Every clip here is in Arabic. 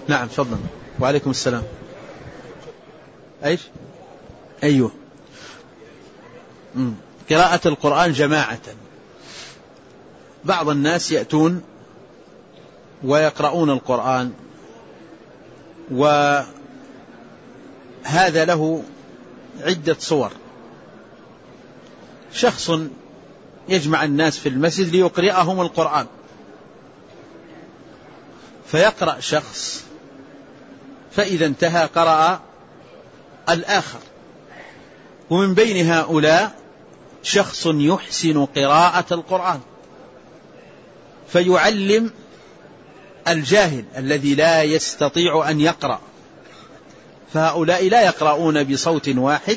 نعم تفضل. وعليكم السلام. ايش؟ ايوه. قراءة القرآن جماعة. بعض الناس يأتون ويقرؤون القرآن، وهذا له عدة صور. شخص يجمع الناس في المسجد ليقرئهم القرآن، فيقرأ شخص، فإذا انتهى قرأ الآخر، ومن بين هؤلاء شخص يحسن قراءة القرآن فيعلم الجاهل الذي لا يستطيع أن يقرأ. فهؤلاء لا يقرؤون بصوت واحد،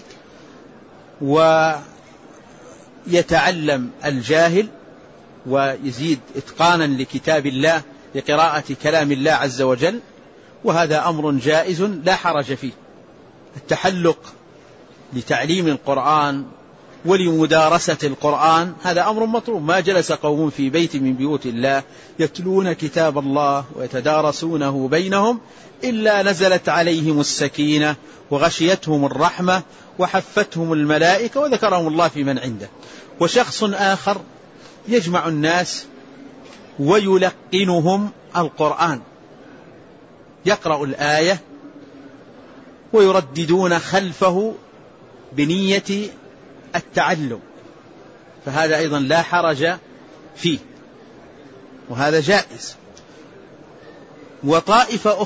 ويتعلم الجاهل ويزيد إتقانا لكتاب الله لقراءة كلام الله عز وجل، وهذا أمر جائز لا حرج فيه. التحلق لتعليم القرآن ولمدارسة القرآن هذا أمر مطلوب. ما جلس قوم في بيت من بيوت الله يتلون كتاب الله ويتدارسونه بينهم إلا نزلت عليهم السكينة وغشيتهم الرحمة وحفتهم الملائكة وذكرهم الله في من عنده. وشخص آخر يجمع الناس ويلقنهم القرآن، يقرأ الآية ويرددون خلفه بنية التعلم، فهذا أيضا لا حرج فيه، وهذا جائز. وطائفة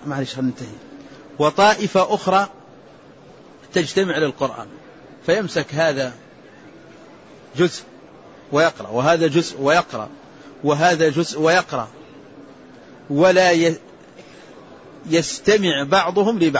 أخرى تجتمع للقرآن، فيمسك هذا جزء ويقرأ، وهذا جزء ويقرأ، وهذا جزء ويقرأ، ولا يستمع بعضهم لبعض،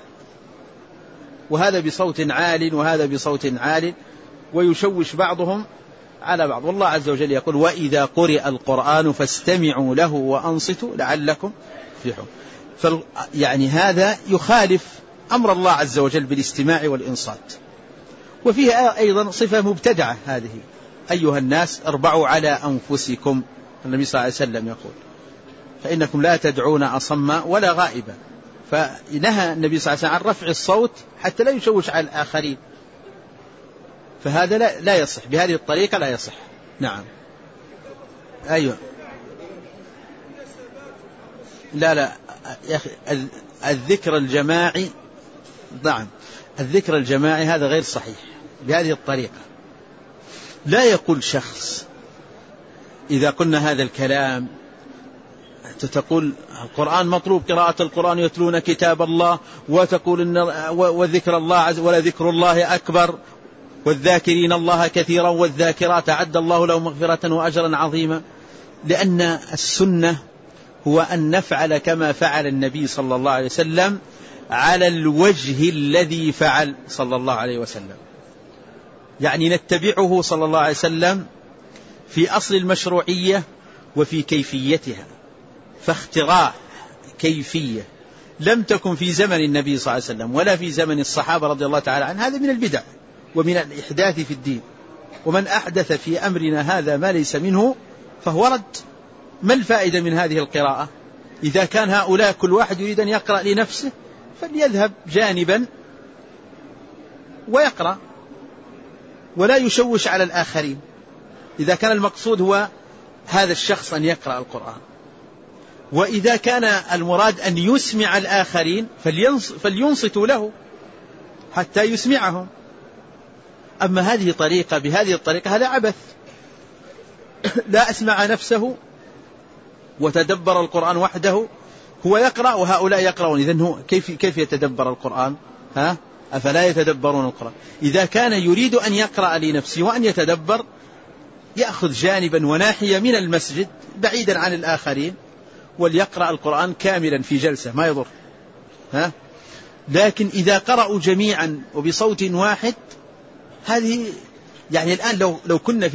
وهذا بصوت عال وهذا بصوت عال، ويشوش بعضهم على بعض. والله عز وجل يقول: وإذا قرئ القرآن فاستمعوا له وأنصتوا لعلكم تفلحون. يعني هذا يخالف أمر الله عز وجل بالاستماع والإنصات. وفيها أيضا صفة مبتدعة هذه: أيها الناس اربعوا على أنفسكم. النبي صلى الله عليه وسلم يقول: فإنكم لا تدعون أصم ولا غائبا. فنهى النبي صلى الله عليه وسلم عن رفع الصوت حتى لا يشوش على الآخرين، فهذا لا يصح، بهذه الطريقة لا يصح. نعم. أيوة. لا يا أخي، الذكر الجماعي، نعم، الذكر الجماعي هذا غير صحيح بهذه الطريقة. لا يقول شخص إذا قلنا هذا الكلام تقول القرآن مطلوب قراءة القرآن، يتلون كتاب الله، وتقول إن وذكر الله عز ولا ذكر الله أكبر، والذاكرين الله كثيرا والذاكرات أعد الله لهم مغفرة وأجرا عظيما. لأن السنة هو أن نفعل كما فعل النبي صلى الله عليه وسلم على الوجه الذي فعل صلى الله عليه وسلم، يعني نتبعه صلى الله عليه وسلم في أصل المشروعية وفي كيفيتها. فاختراع كيفية لم تكن في زمن النبي صلى الله عليه وسلم ولا في زمن الصحابة رضي الله تعالى عنهم، هذا من البدع ومن الإحداث في الدين. ومن أحدث في أمرنا هذا ما ليس منه فهو رد. ما الفائدة من هذه القراءة؟ إذا كان هؤلاء كل واحد يريد أن يقرأ لنفسه فليذهب جانبا ويقرأ ولا يشوش على الآخرين، إذا كان المقصود هو هذا الشخص أن يقرأ القرآن. وإذا كان المراد أن يسمع الآخرين فلينصتوا له حتى يسمعهم. أما هذه طريقة بهذه الطريقة هذا عبث. لا أسمع نفسه وتدبر القرآن وحده، هو يقرأ وهؤلاء يقرؤون، إذن هو كيف يتدبر القرآن؟ أفلا يتدبرون القرآن؟ إذا كان يريد أن يقرأ لنفسه وأن يتدبر يأخذ جانبا وناحية من المسجد بعيدا عن الآخرين وليقرأ القرآن كاملا في جلسة ما يضر. لكن إذا قرأوا جميعا وبصوت واحد هذه يعني الآن لو كنا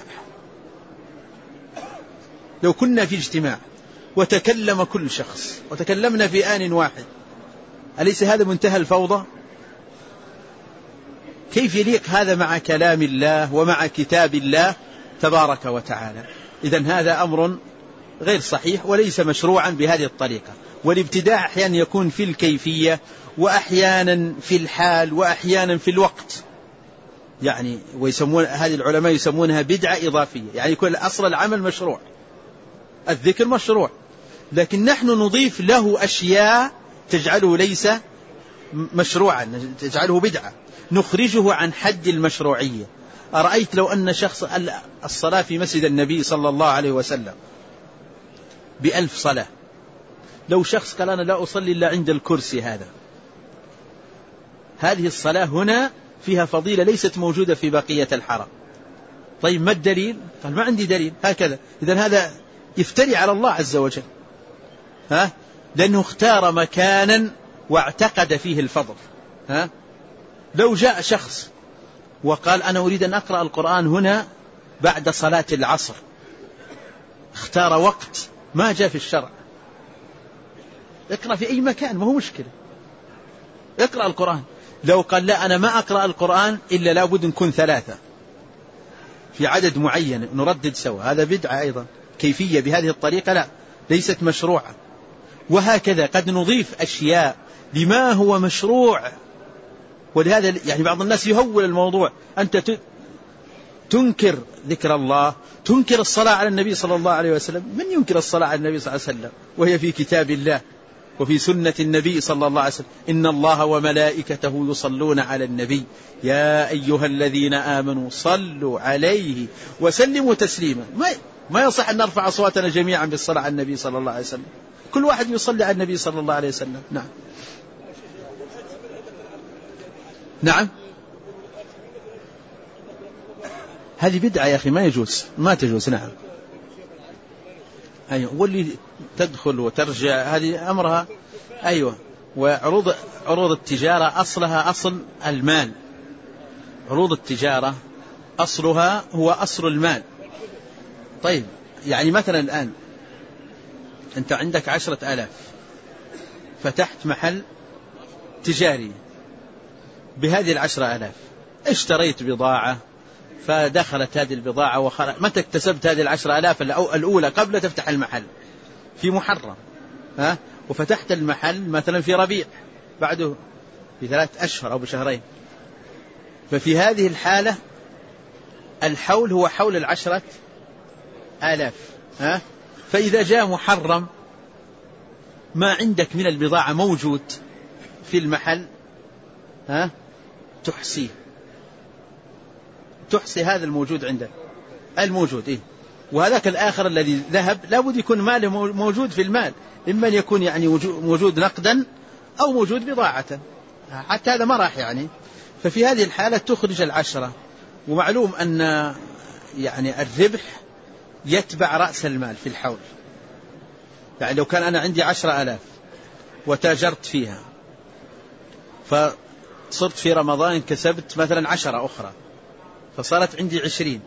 في اجتماع وتكلم كل شخص وتكلمنا في آن واحد، أليس هذا منتهى الفوضى؟ كيف يليق هذا مع كلام الله ومع كتاب الله تبارك وتعالى؟ إذن هذا أمر غير صحيح وليس مشروعا بهذه الطريقة. والابتداع أحيانا يكون في الكيفية، وأحيانا في الحال، وأحيانا في الوقت. يعني ويسمون هذه العلماء يسمونها بدعة إضافية، يعني يكون أصل العمل مشروع، الذكر مشروع، لكن نحن نضيف له أشياء تجعله ليس مشروعا، تجعله بدعة، نخرجه عن حد المشروعية. أرأيت لو أن شخص الصلاة في مسجد النبي صلى الله عليه وسلم ب1000 صلاة، لو شخص قال أنا لا أصلي إلا عند الكرسي هذه الصلاة هنا فيها فضيلة ليست موجودة في بقية الحرم. طيب ما الدليل؟ قال ما عندي دليل. هكذا. إذن هذا يفتري على الله عز وجل، لأنه اختار مكانا واعتقد فيه الفضل. لو جاء شخص وقال أنا أريد أن أقرأ القرآن هنا بعد صلاة العصر، اختار وقت ما جاء في الشرع، اقرأ في أي مكان، ما هو مشكلة، اقرأ القرآن. لو قال لا أنا ما أقرأ القرآن إلا لابد نكون 3 في عدد معين نردد سوا، هذا بدعة أيضا. كيفية بهذه الطريقة لا، ليست مشروعة. وهكذا قد نضيف أشياء لما هو مشروع. ولهذا يعني بعض الناس يهول الموضوع، أنت تنكر ذكر الله، تنكر الصلاة على النبي صلى الله عليه وسلم. من ينكر الصلاة على النبي صلى الله عليه وسلم وهي في كتاب الله وفي سنة النبي صلى الله عليه وسلم؟ إن الله وملائكته يصلون على النبي يا أيها الذين آمنوا صلوا عليه وسلموا تسليما. ما يصح أن نرفع أصواتنا جميعا بالصلاة على النبي صلى الله عليه وسلم، كل واحد يصلي على النبي صلى الله عليه وسلم. نعم نعم، هذه بدعة يا أخي، ما يجوز، ما تجوز. نعم أيوة، واللي تدخل وترجع هذه أمرها. أيوة، وعروض التجارة أصلها أصل المال، عروض التجارة أصلها هو أصل المال. طيب يعني مثلا الآن أنت عندك 10,000، فتحت محل تجاري بهذه 10,000، اشتريت بضاعة فدخلت هذه البضاعة وخرج. متى اكتسبت هذه 10,000 الأولى قبل تفتح المحل؟ في محرم، وفتحت المحل مثلا في ربيع، بعده ب3 أشهر أو بشهرين. ففي هذه الحالة الحول هو حول 10,000. فإذا جاء محرم ما عندك من البضاعة موجود في المحل، تحصي هذا الموجود عندك، الموجود وهذاك الآخر الذي ذهب لابد يكون ماله موجود في المال، إما أن يكون يعني موجود نقدا أو موجود بضاعة، حتى هذا ما راح يعني. ففي هذه الحالة تخرج 10. ومعلوم أن يعني الربح يتبع رأس المال في الحول. يعني لو كان أنا عندي 10,000 وتاجرت فيها، فصرت في رمضان كسبت مثلا 10 أخرى، فصارت عندي 20،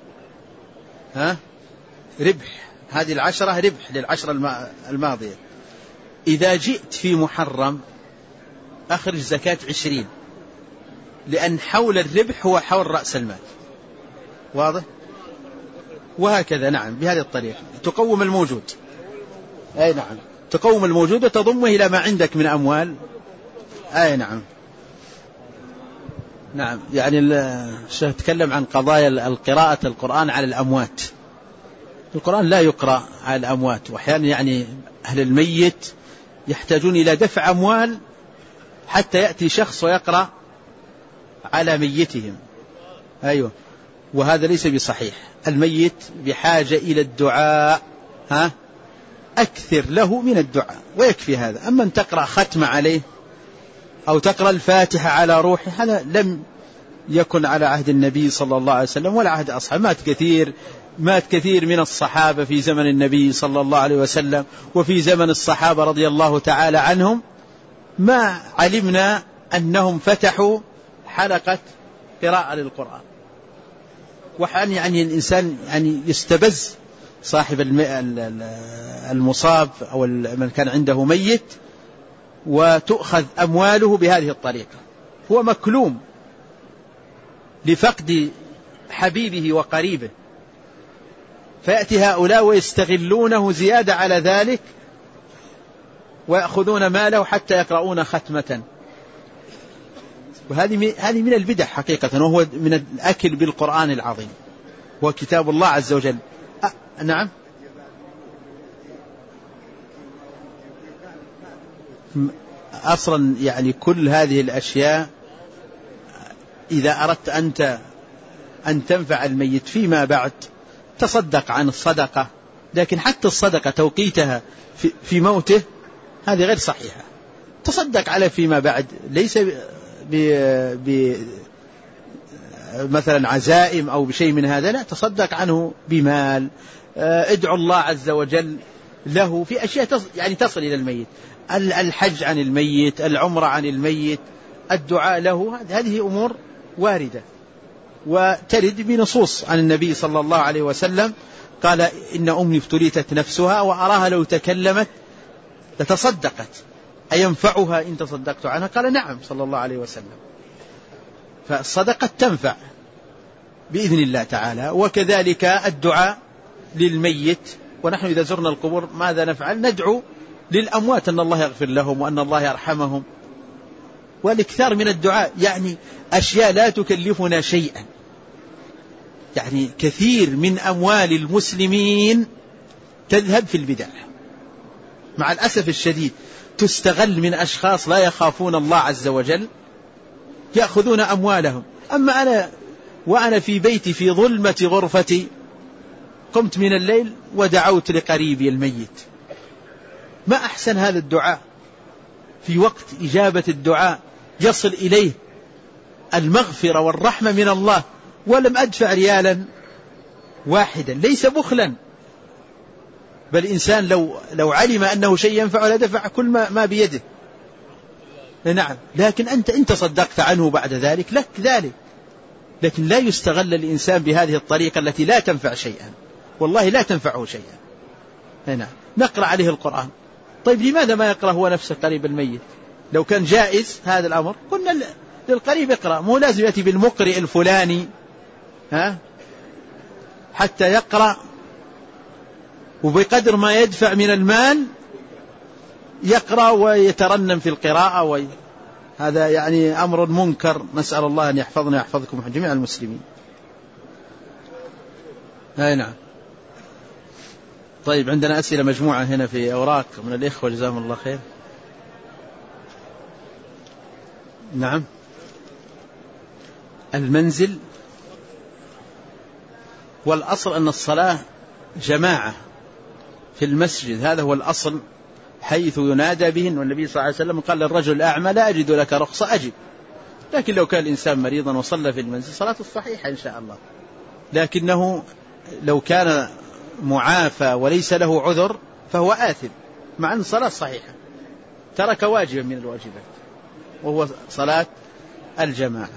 ربح. هذه 10 ربح لل10 الماضية. إذا جئت في محرم أخرج زكاة 20، لأن حول الربح هو حول رأس المال. واضح؟ وهكذا. نعم، بهذه الطريقة تقوم الموجود. أي نعم، تقوم الموجود وتضمه إلى ما عندك من أموال. أي نعم. نعم، يعني الشيخ تكلم عن قضايا القراءة القرآن على الأموات. القرآن لا يقرأ على الأموات، وأحيانا يعني أهل الميت يحتاجون إلى دفع أموال حتى يأتي شخص ويقرأ على ميتهم. أيوة، وهذا ليس بصحيح. الميت بحاجة إلى الدعاء، أكثر له من الدعاء ويكفي هذا. أما أن تقرأ ختم عليه أو تقرأ الفاتحة على روحه، هذا لم يكن على عهد النبي صلى الله عليه وسلم ولا عهد أصحابه. مات كثير من الصحابة في زمن النبي صلى الله عليه وسلم وفي زمن الصحابة رضي الله تعالى عنهم، ما علمنا أنهم فتحوا حلقة قراءة للقرآن. وحان يعني الإنسان يعني يستبز صاحب المصاب أو من كان عنده ميت وتؤخذ أمواله بهذه الطريقة. هو مكلوم لفقد حبيبه وقريبه، فيأتي هؤلاء ويستغلونه زيادة على ذلك ويأخذون ماله حتى يقرؤون ختمة. وهذه من البدع حقيقة، وهو من الأكل بالقرآن العظيم وكتاب الله عز وجل. نعم. أصلا يعني كل هذه الأشياء إذا أردت أنت أن تنفع الميت فيما بعد تصدق عن الصدقة، لكن حتى الصدقة توقيتها في موته هذه غير صحيحة. تصدق على فيما بعد، ليس مثلا عزائم أو بشيء من هذا، لا، تصدق عنه بمال، ادعو الله عز وجل له في أشياء يعني تصل إلى الميت، الحج عن الميت، العمرة عن الميت، الدعاء له، هذه أمور واردة وترد بنصوص عن النبي صلى الله عليه وسلم. قال إن أمي ابتليت نفسها وأراها لو تكلمت لتصدقت أينفعها إن تصدقت عنها؟ قال نعم صلى الله عليه وسلم. فالصدقة تنفع بإذن الله تعالى. وكذلك الدعاء للميت، ونحن إذا زرنا القبور ماذا نفعل؟ ندعو للأموات أن الله يغفر لهم وأن الله يرحمهم، والاكثار من الدعاء، يعني أشياء لا تكلفنا شيئا. يعني كثير من أموال المسلمين تذهب في البدع مع الأسف الشديد، تستغل من أشخاص لا يخافون الله عز وجل، يأخذون أموالهم. أما أنا وأنا في بيتي في ظلمة غرفتي قمت من الليل ودعوت لقريبي الميت، ما أحسن هذا الدعاء في وقت إجابة الدعاء يصل إليه المغفرة والرحمة من الله، ولم أدفع ريالا واحدا، ليس بخلا، بل إنسان لو علم أنه شيء ينفع لدفع كل ما بيده. نعم، لكن أنت صدقت عنه بعد ذلك لك ذلك، لكن لا يستغل الإنسان بهذه الطريقة التي لا تنفع شيئا، والله لا تنفعه شيئا. نعم، نقرأ عليه القرآن. طيب لماذا ما يقرأ هو نفسه قريب الميت؟ لو كان جائز هذا الأمر قلنا للقريب يقرأ، مو لازم يأتي بالمقرئ الفلاني حتى يقرأ، وبقدر ما يدفع من المال يقرأ ويترنم في القراءة، هذا يعني أمر منكر، نسأل الله أن يحفظنا ويحفظكم جميع المسلمين. نعم. طيب عندنا أسئلة مجموعة هنا في أوراق من الإخوة جزاهم الله خير. نعم. المنزل، والأصل أن الصلاة جماعة في المسجد، هذا هو الأصل، حيث ينادى بهن، والنبي صلى الله عليه وسلم قال للرجل الأعمى لا أجد لك رخصة أجب. لكن لو كان الإنسان مريضا وصلى في المنزل صلاته الصحيحة إن شاء الله، لكنه لو كان معافى وليس له عذر فهو آثم، مع أن الصلاة صحيحة، ترك واجبا من الواجبات وهو صلاة الجماعة.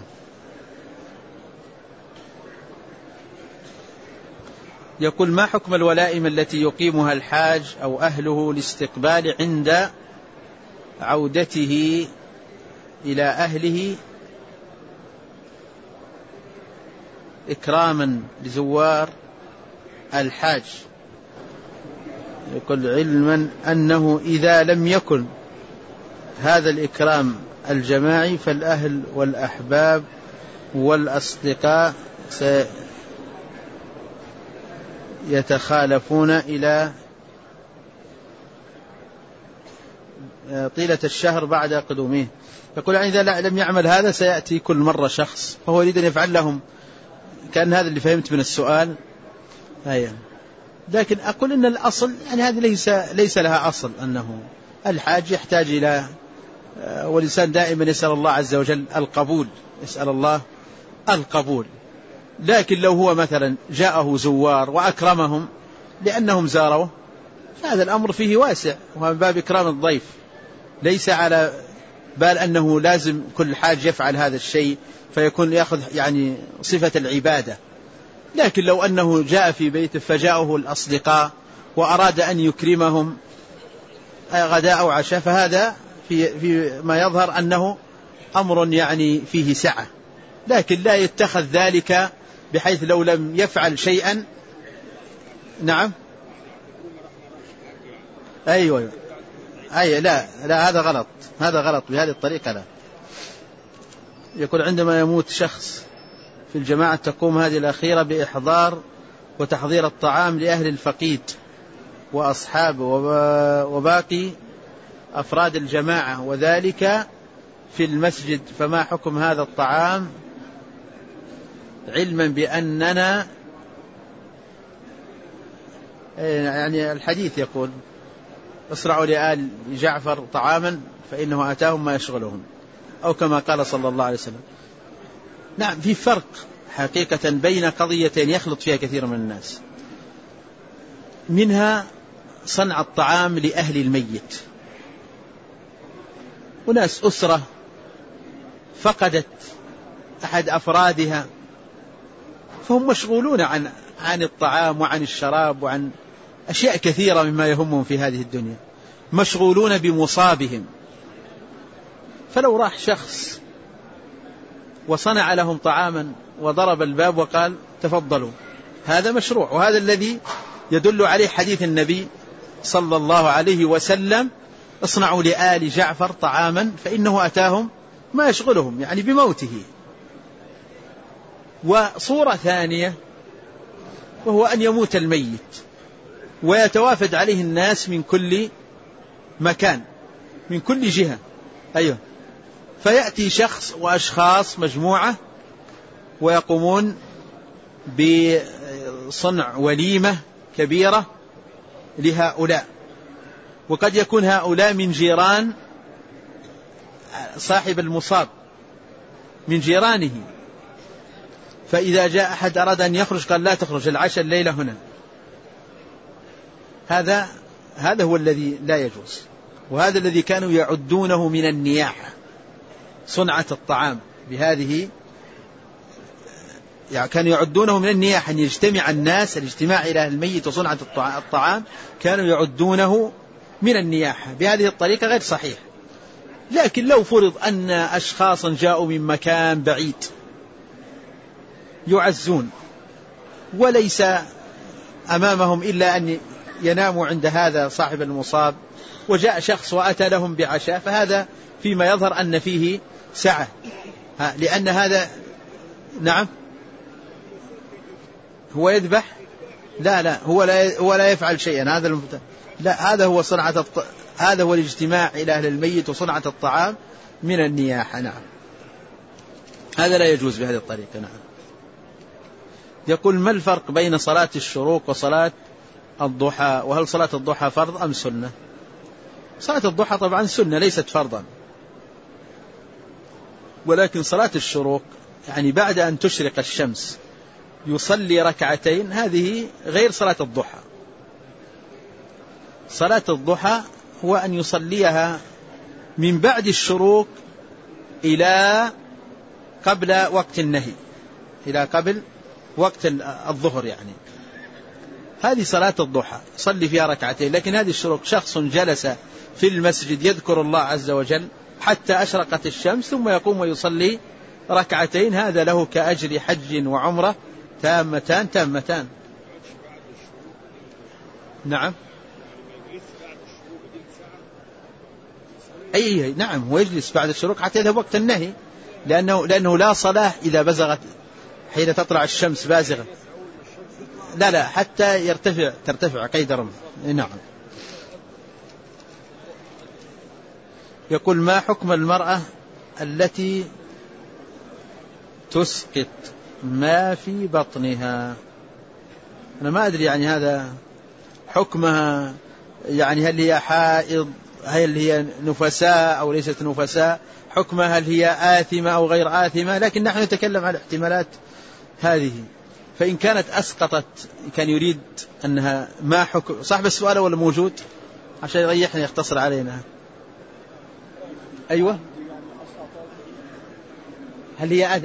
يقول ما حكم الولائم التي يقيمها الحاج أو أهله الاستقبال عند عودته إلى أهله إكراما لزوار الحاج؟ يقول علما أنه إذا لم يكن هذا الإكرام الجماعي فالأهل والأحباب والأصدقاء يتخالفون إلى طيلة الشهر بعد قدومه. يقول يعني إذا لم يعمل هذا سيأتي كل مرة شخص، فهو يريد أن يفعل لهم، كان هذا اللي فهمت من السؤال. لكن أقول إن الأصل يعني هذه ليس لها أصل، أنه الحاج يحتاج إلى، والإنسان دائما يسأل الله عز وجل القبول، يسأل الله القبول. لكن لو هو مثلا جاءه زوار وأكرمهم لأنهم زاروه فهذا الأمر فيه واسع، وهو باب إكرام الضيف، ليس على بال أنه لازم كل حاج يفعل هذا الشيء فيكون يأخذ يعني صفة العبادة. لكن لو أنه جاء في بيته فجاءه الأصدقاء وأراد أن يكرمهم غداء أو عشاء، فهذا في ما يظهر أنه أمر يعني فيه سعة، لكن لا يتخذ ذلك بحيث لو لم يفعل شيئا نعم. أيوة أي لا هذا غلط، هذا غلط بهذه الطريقة. لا، يقول عندما يموت شخص في الجماعة تقوم هذه الأخيرة بإحضار وتحضير الطعام لأهل الفقيد وأصحابه وباقي أفراد الجماعة، وذلك في المسجد، فما حكم هذا الطعام علما بأننا يعني الحديث يقول اسرعوا لآل جعفر طعاما فإنه أتاهم ما يشغلهم، أو كما قال صلى الله عليه وسلم. نعم، في فرق حقيقة بين قضيتين يخلط فيها كثير من الناس، منها صنع الطعام لأهل الميت، وناس أسرة فقدت أحد أفرادها فهم مشغولون عن الطعام وعن الشراب وعن أشياء كثيرة مما يهمهم في هذه الدنيا، مشغولون بمصابهم. فلو راح شخص وصنع لهم طعاما وضرب الباب وقال تفضلوا، هذا مشروع، وهذا الذي يدل عليه حديث النبي صلى الله عليه وسلم اصنعوا لآل جعفر طعاما فإنه أتاهم ما يشغلهم، يعني بموته. وصورة ثانية وهو أن يموت الميت ويتوافد عليه الناس من كل مكان من كل جهة، أيوه، فيأتي شخص وأشخاص مجموعة ويقومون بصنع وليمة كبيرة لهؤلاء، وقد يكون هؤلاء من جيران صاحب المصاب، من جيرانه، فإذا جاء أحد أراد أن يخرج قال لا تخرج، العشاء الليلة هنا. هذا هو الذي لا يجوز، وهذا الذي كانوا يعدونه من النياحة، صنعة الطعام بهذه، يعني كانوا يعدونه من النياحة أن يجتمع الناس، الاجتماع إلى الميت وصنعة الطعام كانوا يعدونه من النياحة بهذه الطريقة غير صحيح. لكن لو فرض أن أشخاصا جاءوا من مكان بعيد يعزون وليس أمامهم إلا أن يناموا عند هذا صاحب المصاب، وجاء شخص وأتى لهم بعشاء، فهذا فيما يظهر أن فيه سعة، لأن هذا نعم هو يذبح، لا هو لا يفعل شيئا، هذا هو صنعة هذا هو الاجتماع إلى أهل الميت وصنعة الطعام من النياحة. نعم، هذا لا يجوز بهذه الطريقة. نعم. يقول ما الفرق بين صلاة الشروق وصلاة الضحى، وهل صلاة الضحى فرض أم سنة؟ صلاة الضحى طبعا سنة ليست فرضا، ولكن صلاة الشروق يعني بعد أن تشرق الشمس يصلي ركعتين، هذه غير صلاة الضحى. صلاة الضحى هو أن يصليها من بعد الشروق إلى قبل وقت النهي، إلى قبل وقت الظهر، يعني هذه صلاة الضحى صلي فيها ركعتين. لكن هذه الشروق شخص جلس في المسجد يذكر الله عز وجل حتى أشرقت الشمس ثم يقوم ويصلي ركعتين، هذا له كأجر حج وعمرة تامتان. نعم، أي نعم، هو يجلس بعد الشروق حتى يذهب وقت النهي، لأنه لا صلاة إذا بزغت حين تطلع الشمس بازغة، لا حتى ترتفع قيد رمز. نعم. يقول ما حكم المرأة التي تسقط ما في بطنها؟ أنا ما أدري يعني هذا حكمها، يعني هل هي حائض، هل هي نفساء أو ليست نفساء، حكمها هل هي آثمة أو غير آثمة، لكن نحن نتكلم عن الاحتمالات هذه. فإن كانت أسقطت كان يريد أنها ما حكم صاحب السؤال ولا موجود عشان يريحنا يختصر علينا. أيوة، هل هي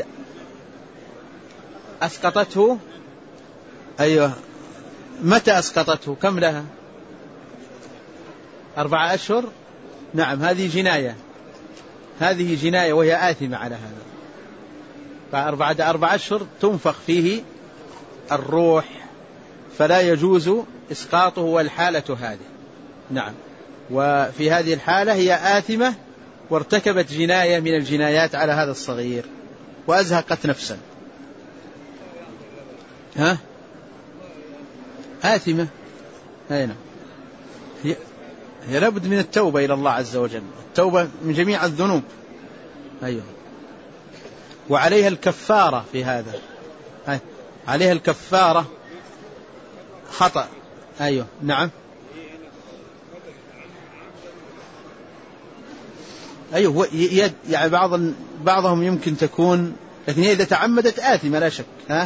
أسقطته؟ أيوة، متى أسقطته؟ كم لها؟ 4 أشهر. نعم، هذه جناية وهي آثمة على هذا. بعد 4 أشهر تنفخ فيه الروح فلا يجوز إسقاطه والحالة هذه. نعم. وفي هذه الحالة هي آثمة وارتكبت جناية من الجنايات على هذا الصغير وأزهقت نفسا. آثمة. هنا هي لابد من التوبة إلى الله عز وجل، التوبة من جميع الذنوب. أيوه. وعليها الكفارة في هذا، عليها الكفارة خطأ. أيوه. نعم. أيوه. يعني بعضهم يمكن تكون، لكن هي إذا تعمدت آثمة لا شك.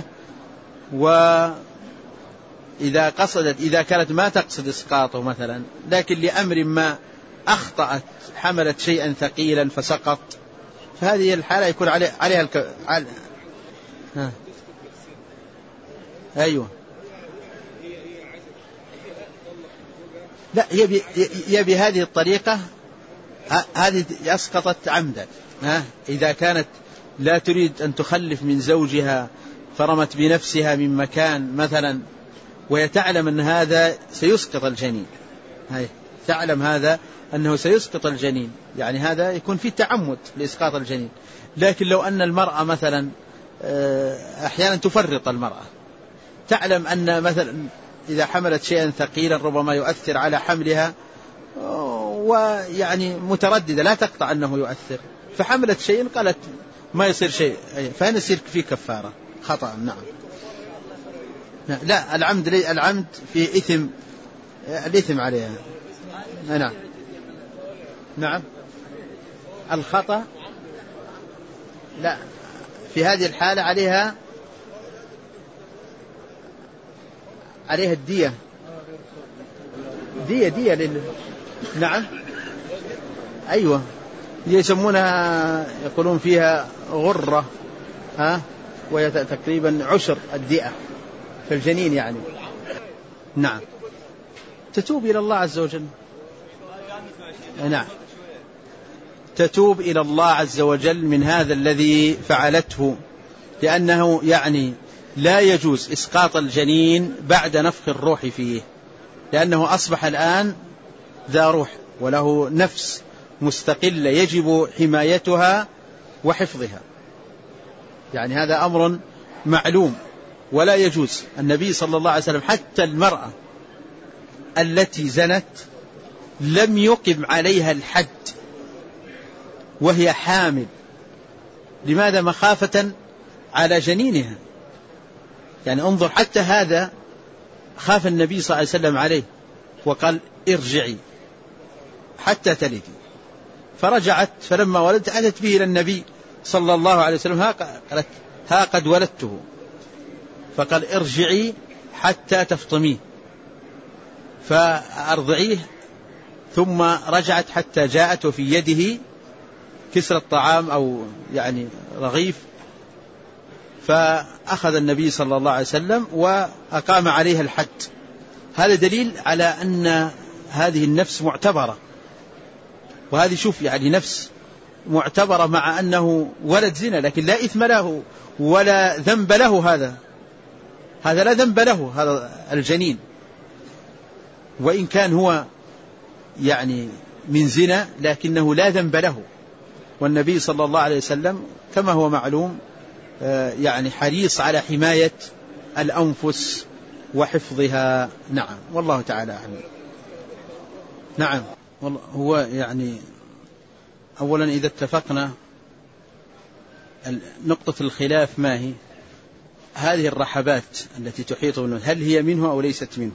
وإذا قصدت، إذا كانت ما تقصد إسقاطه مثلا، لكن لأمر ما أخطأت، حملت شيئا ثقيلا فسقط، فهذه الحالة يكون عليها أيوه. لا، هي بهذه الطريقة هذه أسقطت عمدا. إذا كانت لا تريد أن تخلف من زوجها فرمت بنفسها من مكان مثلا، وهي تعلم أن هذا سيسقط الجنين، تعلم هذا أنه سيسقط الجنين، يعني هذا يكون فيه تعمد لإسقاط الجنين. لكن لو أن المرأة مثلا أحيانا تفرط المرأة، تعلم أن مثلا إذا حملت شيئا ثقيلا ربما يؤثر على حملها، ويعني مترددة لا تقطع أنه يؤثر، فحملت شيئا قالت ما يصير شيء، فهنا يصير فيه كفارة خطأ. نعم. لا، العمد في إثم، الإثم عليها. نعم. نعم. الخطأ لا، في هذه الحالة عليها الدية، دية نعم. أيوة. يسمونها، يقولون فيها غرة، وهي تقريبا عشر الدية في الجنين يعني. نعم. تتوب إلى الله عز وجل. نعم. تتوب إلى الله عز وجل من هذا الذي فعلته، لأنه يعني لا يجوز إسقاط الجنين بعد نفخ الروح فيه، لأنه أصبح الآن ذا روح وله نفس مستقلة يجب حمايتها وحفظها، يعني هذا أمر معلوم ولا يجوز. النبي صلى الله عليه وسلم حتى المرأة التي زنت لم يقم عليها الحد وهي حامل. لماذا؟ مخافة على جنينها. يعني انظر، حتى هذا خاف النبي صلى الله عليه وسلم عليه وقال ارجعي حتى تلدي، فرجعت، فلما ولدت أتت به إلى النبي صلى الله عليه وسلم، قالت ها قد ولدته، فقال ارجعي حتى تفطميه فأرضعيه. ثم رجعت حتى جاءت وفي يده كسر الطعام أو يعني رغيف، فأخذ النبي صلى الله عليه وسلم وأقام عليها الحد. هذا دليل على أن هذه النفس معتبرة، وهذه شوف يعني نفس معتبرة مع أنه ولد زنا، لكن لا إثم له ولا ذنب له. هذا لا ذنب له، هذا الجنين، وإن كان هو يعني من زنا لكنه لا ذنب له. والنبي صلى الله عليه وسلم كما هو معلوم يعني حريص على حماية الأنفس وحفظها. نعم، والله تعالى أعلم. نعم. هو يعني أولا إذا اتفقنا نقطة الخلاف ما هي؟ هذه الرحبات التي تحيط بالناس هل هي منه أو ليست منه؟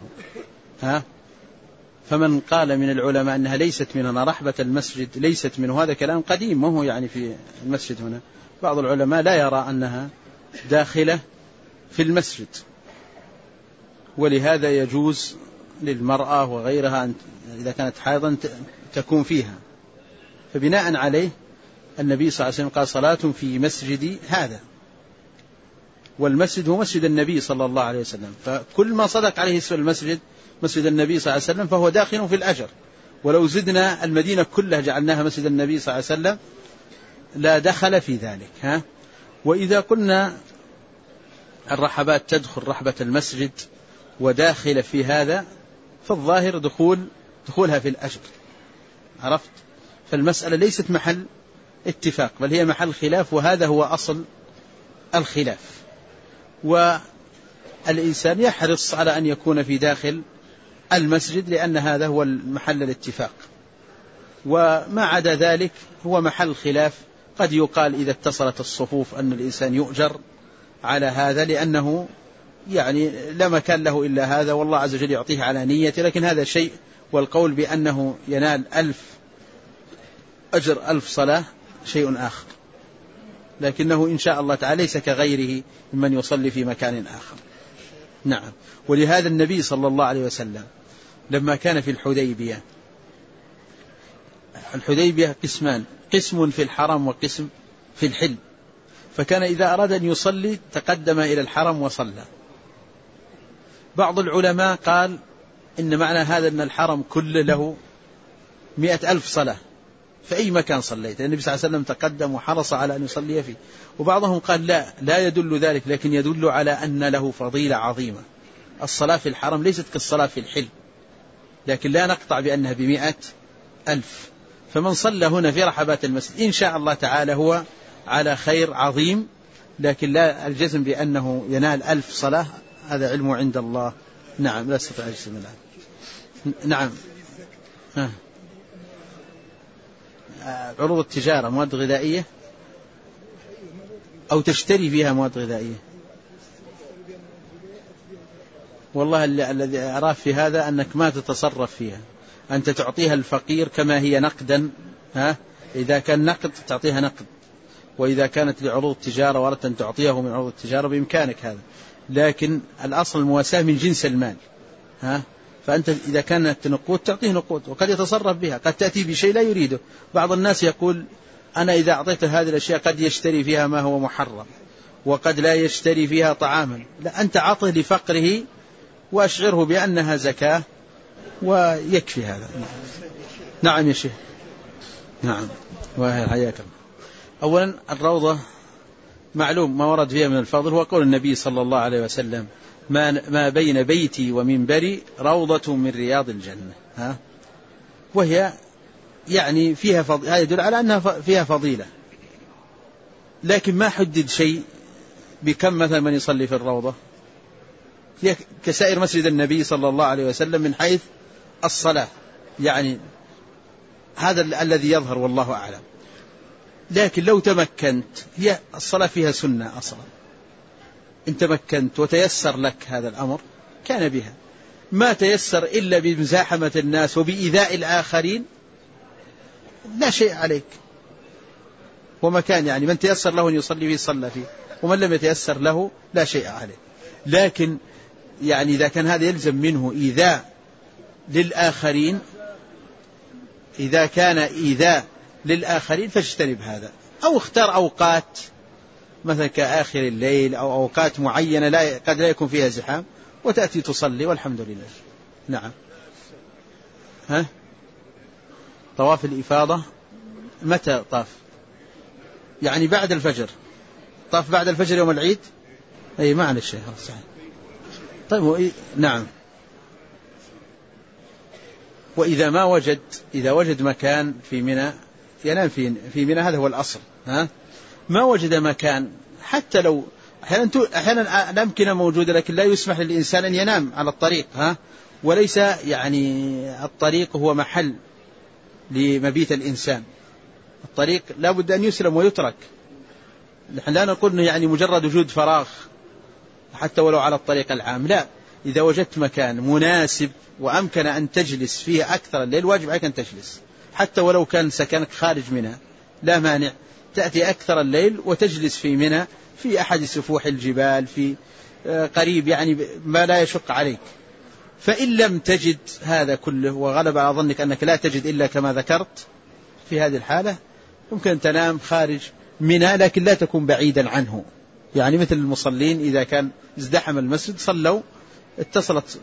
فمن قال من العلماء أنها ليست منه، رحبة المسجد ليست منه، هذا كلام قديم، ما هو يعني في المسجد هنا. بعض العلماء لا يرى أنها داخلة في المسجد، ولهذا يجوز للمرأة وغيرها إذا كانت حائضا تكون فيها. فبناء عليه النبي صلى الله عليه وسلم قال صلاة في مسجدي هذا، والمسجد هو مسجد النبي صلى الله عليه وسلم، فكل ما صدق عليه اسم المسجد مسجد النبي صلى الله عليه وسلم فهو داخل في الأجر. ولو زدنا المدينة كلها جعلناها مسجد النبي صلى الله عليه وسلم لا دخل في ذلك. وإذا قلنا الرحبات تدخل رحبة المسجد وداخل في هذا، فالظاهر دخولها في الأجر. عرفت؟ فالمسألة ليست محل اتفاق، بل هي محل خلاف، وهذا هو أصل الخلاف. والإنسان يحرص على أن يكون في داخل المسجد، لأن هذا هو محل الاتفاق، وما عدا ذلك هو محل خلاف. قد يقال إذا اتصلت الصفوف أن الإنسان يؤجر على هذا، لأنه يعني لا مكان له إلا هذا، والله عز وجل يعطيه على نيته، لكن هذا شيء. والقول بأنه ينال 1000 أجر 1000 صلاة شيء آخر، لكنه إن شاء الله تعالى ليس كغيره ممن يصلي في مكان آخر. نعم. ولهذا النبي صلى الله عليه وسلم لما كان في الحديبية قسمان، قسم في الحرم وقسم في الحل، فكان إذا أراد أن يصلي تقدم إلى الحرم وصلى. بعض العلماء قال إن معنى هذا أن الحرم كله له 100,000 صلاة في أي مكان صليت، النبي صلى الله عليه وسلم تقدم وحرص على أن يصلي فيه. وبعضهم قال لا يدل ذلك، لكن يدل على أن له فضيلة عظيمة. الصلاة في الحرم ليست كالصلاة في الحل، لكن لا نقطع بأنها ب100,000. فمن صلى هنا في رحبات المسجد إن شاء الله تعالى هو على خير عظيم، لكن لا الجزم بأنه ينال 1000 صلاة، هذا علمه عند الله. نعم. لا استطيع أجزم الآن. نعم. عروض التجارة مواد غذائية أو تشتري فيها مواد غذائية. والله الذي أراه في هذا أنك ما تتصرف فيها، أنت تعطيها الفقير كما هي نقدا. إذا كان نقد تعطيها نقد، وإذا كانت لعروض التجارة وردت أن تعطيه من عروض التجارة بإمكانك هذا، لكن الأصل المواساة من جنس المال. فأنت إذا كانت نقود تعطيه نقود، وقد يتصرف بها، قد تأتي بشيء لا يريده. بعض الناس يقول أنا إذا أعطيت هذه الأشياء قد يشتري فيها ما هو محرم، وقد لا يشتري فيها طعاما. لا، أنت عطه لفقره وأشعره بأنها زكاة ويكفي هذا. نعم يا شيخ. نعم. وحياكم. أولا الروضة معلوم ما ورد فيها من الفضل، هو قول النبي صلى الله عليه وسلم ما بين بيتي ومنبري روضة من رياض الجنة. وهي يعني فيها هذا يدل على أنها فيها فضيلة، لكن ما حدد شيء بكم مثلا من يصلي في الروضة. هي كسائر مسجد النبي صلى الله عليه وسلم من حيث الصلاة، يعني هذا الذي يظهر والله أعلم. لكن لو تمكنت، هي الصلاة فيها سنة أصلا، إن تمكنت وتيسر لك هذا الأمر كان بها. ما تيسر إلا بمزاحمة الناس وبإيذاء الآخرين لا شيء عليك. ومكان يعني من تيسر له أن يصلي فيه صلى فيه، ومن لم يتيسر له لا شيء عليه. لكن يعني إذا كان هذا يلزم منه إيذاء للآخرين، إذا كان إيذاء للآخرين فاجتنب هذا، أو اختار أوقات مثلا كآخر الليل أو أوقات معينة قد لا يكون فيها زحام، وتأتي تصلي والحمد لله. نعم. طواف الإفاضة متى طاف؟ يعني بعد الفجر، طاف بعد الفجر يوم العيد. أي معنى الشيء صحيح. طيب. نعم. وإذا ما وجد، إذا وجد مكان في منى ينام في منى، هذا هو الأصل. ما وجد مكان، حتى لو أحيانا الأمكنة موجودة، لكن لا يسمح للإنسان أن ينام على الطريق. وليس يعني الطريق هو محل لمبيت الإنسان، الطريق لا بد أن يسلم ويترك. نحن لا نقول يعني مجرد وجود فراغ حتى ولو على الطريق العام، لا. إذا وجدت مكان مناسب وأمكن أن تجلس فيه أكثر الليل، واجب عليك أن تجلس، حتى ولو كان سكنك خارج منى لا مانع، تأتي أكثر الليل وتجلس في منى في أحد سفوح الجبال، في قريب يعني ما لا يشق عليك. فإن لم تجد هذا كله، وغلب على ظنك أنك لا تجد إلا كما ذكرت، في هذه الحالة يمكن أن تنام خارج منى، لكن لا تكون بعيدا عنه. يعني مثل المصلين إذا كان ازدحم المسجد صلوا، اتصلت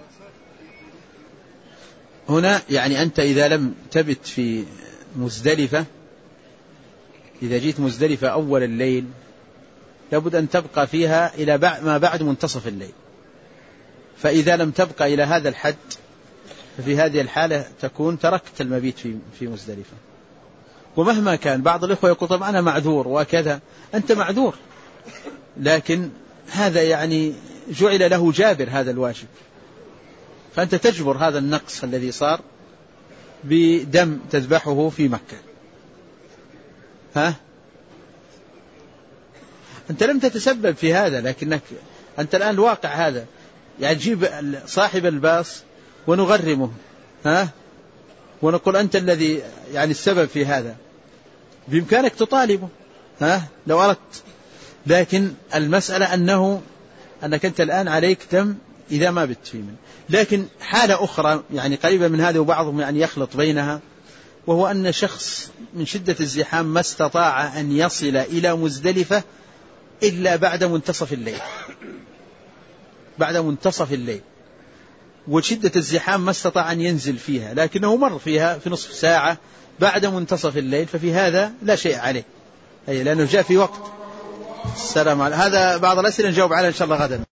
هنا. يعني أنت إذا لم تبت في مزدلفة، إذا جيت مزدلفة أول الليل لابد أن تبقى فيها إلى ما بعد منتصف الليل، فإذا لم تبقى إلى هذا الحد ففي هذه الحالة تكون تركت المبيت في مزدلفة. ومهما كان بعض الإخوة يقول طب أنا معذور وكذا، أنت معذور، لكن هذا يعني جعل له جابر هذا الواجب، فأنت تجبر هذا النقص الذي صار بدم تذبحه في مكة. أنت لم تتسبب في هذا، لكنك أنت الآن الواقع هذا، يعني تجيب صاحب الباص ونغرمه ونقول أنت الذي يعني السبب في هذا، بإمكانك تطالبه لو أردت، لكن المسألة أنك أنت الآن عليك دم إذا ما بت فيه منه. لكن حالة أخرى يعني قريبة من هذه وبعضهم يعني يخلط بينها، وهو أن شخص من شدة الزحام ما استطاع أن يصل إلى مزدلفة إلا بعد منتصف الليل، بعد منتصف الليل، وشدة الزحام ما استطاع أن ينزل فيها، لكنه مر فيها في نصف ساعة بعد منتصف الليل، ففي هذا لا شيء عليه، لأنه جاء في وقت. السلام عليكم. هذا بعض الأسئلة نجاوب عليها إن شاء الله غدا.